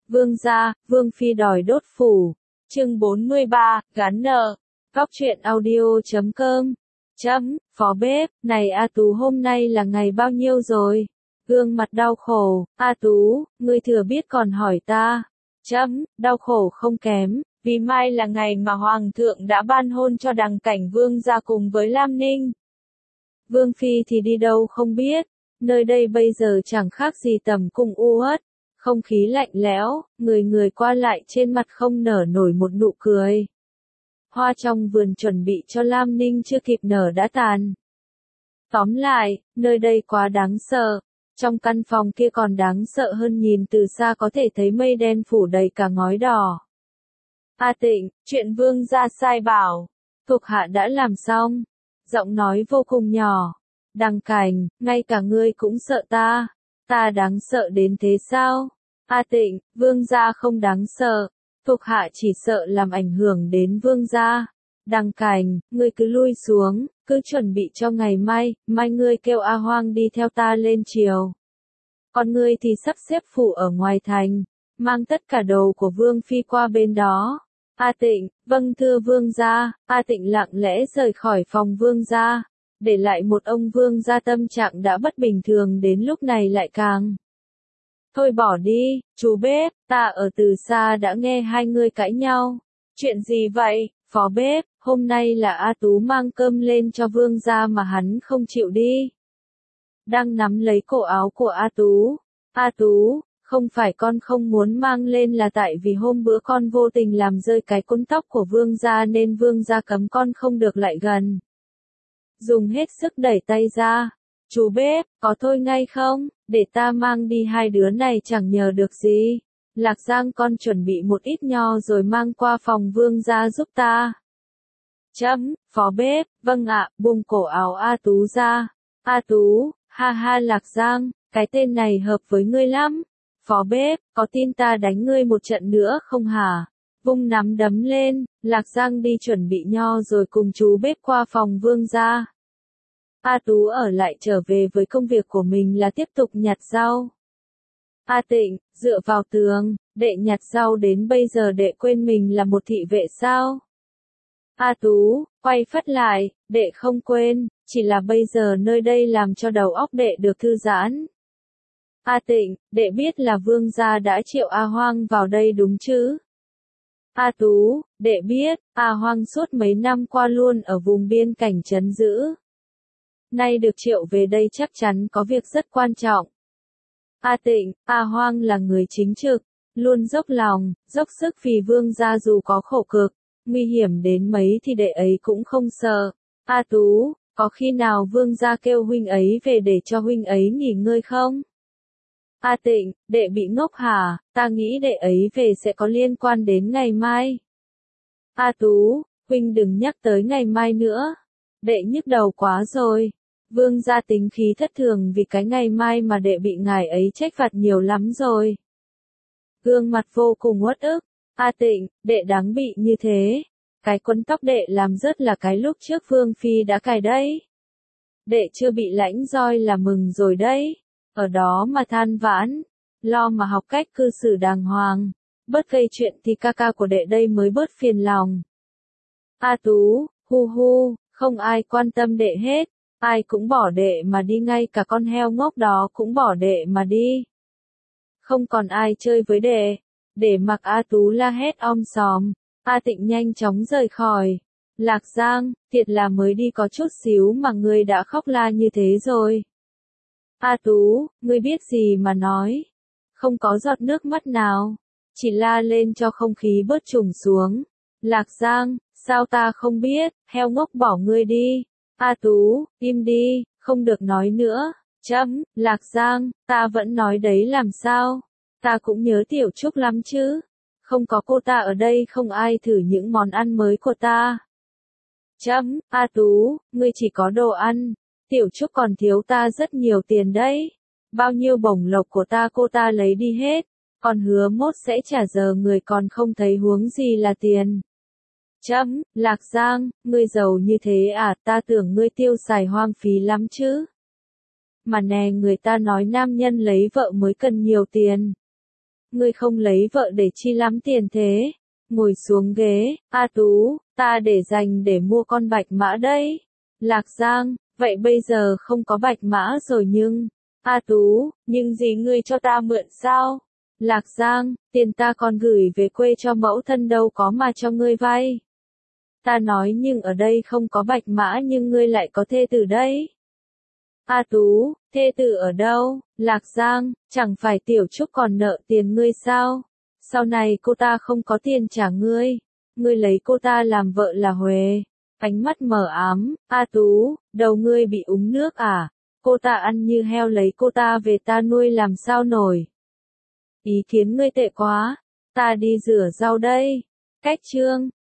Vương gia, Vương phi đòi đốt phủ. Chương 43, gắn nợ. Góc truyện audio.com. Phó bếp, này A Tú hôm nay là ngày bao nhiêu rồi? Gương mặt đau khổ, A Tú, ngươi thừa biết còn hỏi ta. Đau khổ không kém, vì mai là ngày mà Hoàng thượng đã ban hôn cho Đằng Cảnh Vương gia cùng với Lam Ninh. Vương phi thì đi đâu không biết, nơi đây bây giờ chẳng khác gì tầm cung u uất. Không khí lạnh lẽo, người qua lại trên mặt không nở nổi một nụ cười. Hoa trong vườn chuẩn bị cho Lam Ninh chưa kịp nở đã tàn. Tóm lại, nơi đây quá đáng sợ. Trong căn phòng kia còn đáng sợ hơn, nhìn từ xa có thể thấy mây đen phủ đầy cả ngói đỏ. A Tịnh, chuyện vương gia sai bảo. Thuộc hạ đã làm xong. Giọng nói vô cùng nhỏ. Đằng Cảnh, ngay cả ngươi cũng sợ ta. Ta đáng sợ đến thế sao? A Tịnh, vương gia không đáng sợ. Thuộc hạ chỉ sợ làm ảnh hưởng đến vương gia. Đằng Cảnh, ngươi cứ lui xuống, cứ chuẩn bị cho ngày mai ngươi kêu A Hoang đi theo ta lên triều. Còn ngươi thì sắp xếp phủ ở ngoài thành, mang tất cả đồ của vương phi qua bên đó. A Tịnh, vâng thưa vương gia. A Tịnh lặng lẽ rời khỏi phòng vương gia, để lại một ông vương gia tâm trạng đã bất bình thường đến lúc này lại càng. Thôi bỏ đi, chú bếp, ta ở từ xa đã nghe hai người cãi nhau. Chuyện gì vậy, phó bếp? Hôm nay là A Tú mang cơm lên cho vương gia mà hắn không chịu đi. Đang nắm lấy cổ áo của A Tú. A Tú, không phải con không muốn mang lên là tại vì hôm bữa con vô tình làm rơi cái côn tóc của vương gia nên vương gia cấm con không được lại gần. Dùng hết sức đẩy tay ra. Chú bếp, có thôi ngay không, để ta mang đi hai đứa này chẳng nhờ được gì. Lạc Giang con chuẩn bị một ít nho rồi mang qua phòng vương gia giúp ta. Phó bếp, vâng ạ, buông cổ áo A Tú ra. A Tú, ha ha Lạc Giang, cái tên này hợp với ngươi lắm. Phó bếp, có tin ta đánh ngươi một trận nữa không hả? Vung nắm đấm lên, Lạc Giang đi chuẩn bị nho rồi cùng chú bếp qua phòng vương gia. A Tú ở lại trở về với công việc của mình là tiếp tục nhặt rau. A Tịnh, dựa vào tường, đệ nhặt rau đến bây giờ đệ quên mình là một thị vệ sao? A Tú, quay phắt lại, đệ không quên, chỉ là bây giờ nơi đây làm cho đầu óc đệ được thư giãn. A Tịnh, đệ biết là vương gia đã triệu A Hoang vào đây đúng chứ? A Tú, đệ biết, A Hoang suốt mấy năm qua luôn ở vùng biên cảnh trấn giữ. Nay được triệu về đây chắc chắn có việc rất quan trọng. A Tịnh, A Hoang là người chính trực, luôn dốc lòng, dốc sức vì vương gia dù có khổ cực, nguy hiểm đến mấy thì đệ ấy cũng không sợ. A Tú, có khi nào vương gia kêu huynh ấy về để cho huynh ấy nghỉ ngơi không? A Tịnh, đệ bị ngốc hả, ta nghĩ đệ ấy về sẽ có liên quan đến ngày mai. A Tú, huynh đừng nhắc tới ngày mai nữa. Đệ nhức đầu quá rồi. Vương gia tính khí thất thường vì cái ngày mai mà đệ bị ngài ấy trách phạt nhiều lắm rồi. Gương mặt vô cùng uất ức. A Tịnh, đệ đáng bị như thế. Cái quấn tóc đệ làm rớt là cái lúc trước vương phi đã cài đấy. Đệ chưa bị lãnh roi là mừng rồi đấy. Ở đó mà than vãn, lo mà học cách cư xử đàng hoàng. Bớt gây chuyện thì ca ca của đệ đây mới bớt phiền lòng. A Tú, hu, không ai quan tâm đệ hết. Ai cũng bỏ đệ mà đi, ngay cả con heo ngốc đó cũng bỏ đệ mà đi. Không còn ai chơi với đệ. Để mặc A Tú la hét om sòm, A Tịnh nhanh chóng rời khỏi. Lạc Giang, thiệt là mới đi có chút xíu mà ngươi đã khóc la như thế rồi. A Tú, ngươi biết gì mà nói. Không có giọt nước mắt nào. Chỉ la lên cho không khí bớt trùng xuống. Lạc Giang, sao ta không biết, heo ngốc bỏ ngươi đi. A Tú, im đi, không được nói nữa. Lạc Giang, ta vẫn nói đấy làm sao? Ta cũng nhớ Tiểu Trúc lắm chứ. Không có cô ta ở đây không ai thử những món ăn mới của ta. A Tú, ngươi chỉ có đồ ăn. Tiểu Trúc còn thiếu ta rất nhiều tiền đấy. Bao nhiêu bổng lộc của ta cô ta lấy đi hết. Còn hứa mốt sẽ trả giờ người còn không thấy huống gì là tiền. Lạc Giang, ngươi giàu như thế à, ta tưởng ngươi tiêu xài hoang phí lắm chứ. Mà nè, người ta nói nam nhân lấy vợ mới cần nhiều tiền. Ngươi không lấy vợ để chi lắm tiền thế? Ngồi xuống ghế, A Tú, ta để dành để mua con bạch mã đấy. Lạc Giang, vậy bây giờ không có bạch mã rồi nhưng... A Tú, nhưng gì ngươi cho ta mượn sao? Lạc Giang, tiền ta còn gửi về quê cho mẫu thân đâu có mà cho ngươi vay. Ta nói nhưng ở đây không có bạch mã nhưng ngươi lại có thê tử đấy. A Tú, thê tử ở đâu? Lạc Giang, chẳng phải Tiểu Trúc còn nợ tiền ngươi sao? Sau này cô ta không có tiền trả ngươi. Ngươi lấy cô ta làm vợ là huề. Ánh mắt mờ ám, A Tú, đầu ngươi bị úng nước à? Cô ta ăn như heo lấy cô ta về ta nuôi làm sao nổi. Ý kiến ngươi tệ quá. Ta đi rửa rau đây. Cách chương.